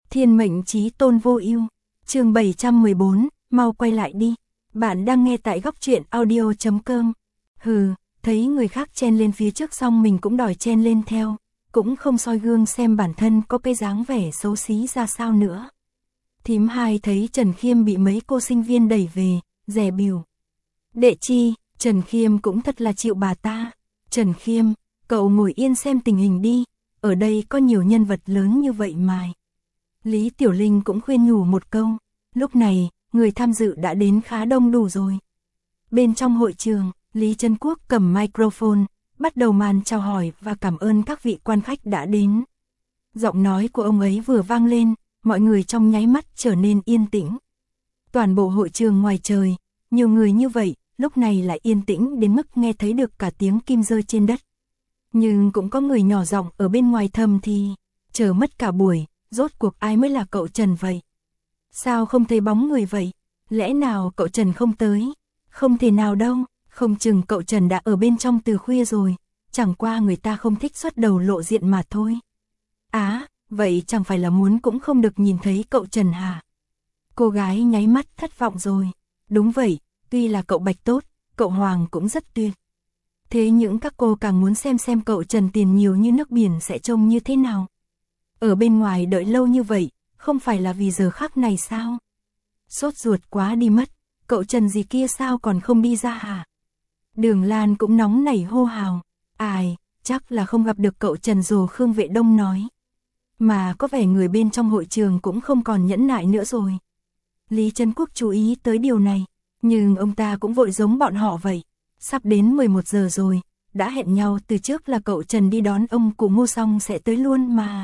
Thiên mệnh chí tôn vô ưu. Chương 714, mau quay lại đi. Bạn đang nghe tại góc truyện audio.com. Hừ, thấy người khác chen lên phía trước xong mình cũng đòi chen lên theo, cũng không soi gương xem bản thân có cái dáng vẻ xấu xí ra sao nữa. Thím hai thấy Trần Khiêm bị mấy cô sinh viên đẩy về, dè bỉu. Đệ chi, Trần Khiêm cũng thật là chịu bà ta. Trần Khiêm, cậu ngồi yên xem tình hình đi, ở đây có nhiều nhân vật lớn như vậy mà. Lý Tiểu Linh cũng khuyên nhủ một câu. Lúc này, người tham dự đã đến khá đông đủ rồi. Bên trong hội trường, Lý Trân Quốc cầm microphone, bắt đầu màn chào hỏi và cảm ơn các vị quan khách đã đến. Giọng nói của ông ấy vừa vang lên, mọi người trong nháy mắt trở nên yên tĩnh. Toàn bộ hội trường ngoài trời, nhiều người như vậy, lúc này lại yên tĩnh đến mức nghe thấy được cả tiếng kim rơi trên đất. Nhưng cũng có người nhỏ giọng ở bên ngoài thầm thì, chờ mất cả buổi, rốt cuộc ai mới là cậu Trần vậy? Sao không thấy bóng người vậy? Lẽ nào cậu Trần không tới? Không thể nào đâu, không chừng cậu Trần đã ở bên trong từ khuya rồi, chẳng qua người ta không thích xuất đầu lộ diện mà thôi. Vậy chẳng phải là muốn cũng không được nhìn thấy cậu Trần hả? Cô gái nháy mắt thất vọng rồi. Đúng vậy, tuy là cậu Bạch tốt, cậu Hoàng cũng rất tuyệt. Thế những các cô càng muốn xem cậu Trần tiền nhiều như nước biển sẽ trông như thế nào. Ở bên ngoài đợi lâu như vậy, không phải là vì giờ khắc này sao? Sốt ruột quá đi mất, cậu Trần gì kia sao còn không đi ra hả? Đường Lan cũng nóng nảy hô hào. Chắc là không gặp được cậu Trần rồi, Khương Vệ Đông nói. Mà có vẻ người bên trong hội trường cũng không còn nhẫn nại nữa rồi. Lý Trân Quốc chú ý tới điều này, nhưng ông ta cũng vội giống bọn họ vậy. Sắp đến 11 giờ rồi, đã hẹn nhau từ trước là cậu Trần đi đón ông cụ Ngô xong sẽ tới luôn mà.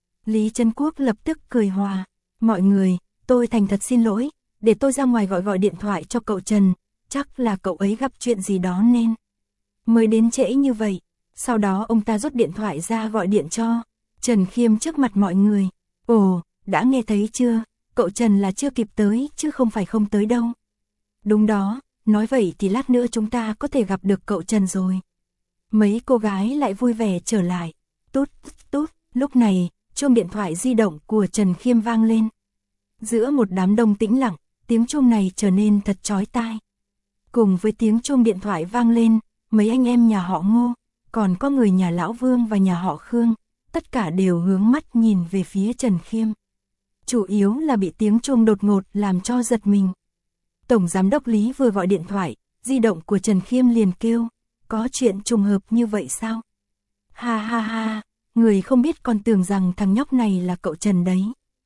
Lý Trân Quốc lập tức cười hòa. Mọi người, tôi thành thật xin lỗi, để tôi ra ngoài gọi điện thoại cho cậu Trần, chắc là cậu ấy gặp chuyện gì đó nên mới đến trễ như vậy. Sau đó ông ta rút điện thoại ra gọi điện cho Trần Khiêm trước mặt mọi người. Ồ, đã nghe thấy chưa, cậu Trần là chưa kịp tới chứ không phải không tới đâu. Đúng đó, nói vậy thì lát nữa chúng ta có thể gặp được cậu Trần rồi. Mấy cô gái lại vui vẻ trở lại. Tút, tút, lúc này, chuông điện thoại di động của Trần Khiêm vang lên. Giữa một đám đông tĩnh lặng, tiếng chuông này trở nên thật chói tai. Cùng với tiếng chuông điện thoại vang lên, mấy anh em nhà họ Ngô, còn có người nhà Lão Vương và nhà họ Khương, tất cả đều hướng mắt nhìn về phía Trần Khiêm. Chủ yếu là bị tiếng chuông đột ngột làm cho giật mình. Tổng giám đốc Lý vừa gọi điện thoại, di động của Trần Khiêm liền kêu, có chuyện trùng hợp như vậy sao? Ha ha ha, người không biết còn tưởng rằng thằng nhóc này là cậu Trần đấy.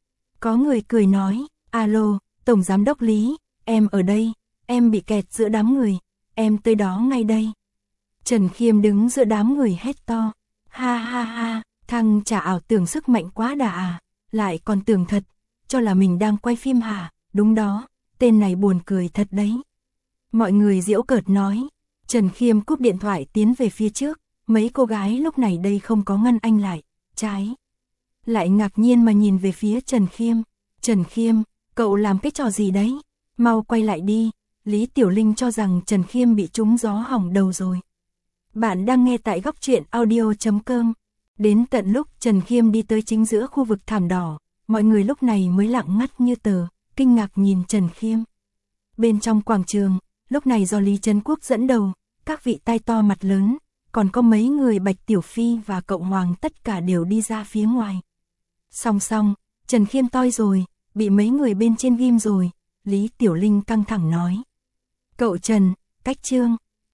Có người cười nói, alo, Tổng giám đốc Lý, em ở đây, em bị kẹt giữa đám người, em tới đó ngay đây. Trần Khiêm đứng giữa đám người hét to, ha ha ha, thằng chả ảo tưởng sức mạnh quá đà à, lại còn tưởng thật, cho là mình đang quay phim hả? Đúng đó, tên này buồn cười thật đấy. Mọi người giễu cợt nói. Trần Khiêm cúp điện thoại tiến về phía trước, mấy cô gái lúc này đây không có ngăn anh lại, trái lại ngạc nhiên mà nhìn về phía Trần Khiêm. Trần Khiêm, cậu làm cái trò gì đấy? Mau quay lại đi. Lý Tiểu Linh cho rằng Trần Khiêm bị trúng gió hỏng đầu rồi. Bạn đang nghe tại góc truyện audio.com. Đến tận lúc Trần Khiêm đi tới chính giữa khu vực thảm đỏ, mọi người lúc này mới lặng ngắt như tờ, kinh ngạc nhìn Trần Khiêm. Bên trong quảng trường, lúc này do Lý Trân Quốc dẫn đầu, các vị tai to mặt lớn, còn có mấy người Bạch Tiểu Phi và cậu Hoàng tất cả đều đi ra phía ngoài. Song song, Trần Khiêm toi rồi, bị mấy người bên trên ghim rồi, Lý Tiểu Linh căng thẳng nói. Cậu Trần, cách chương,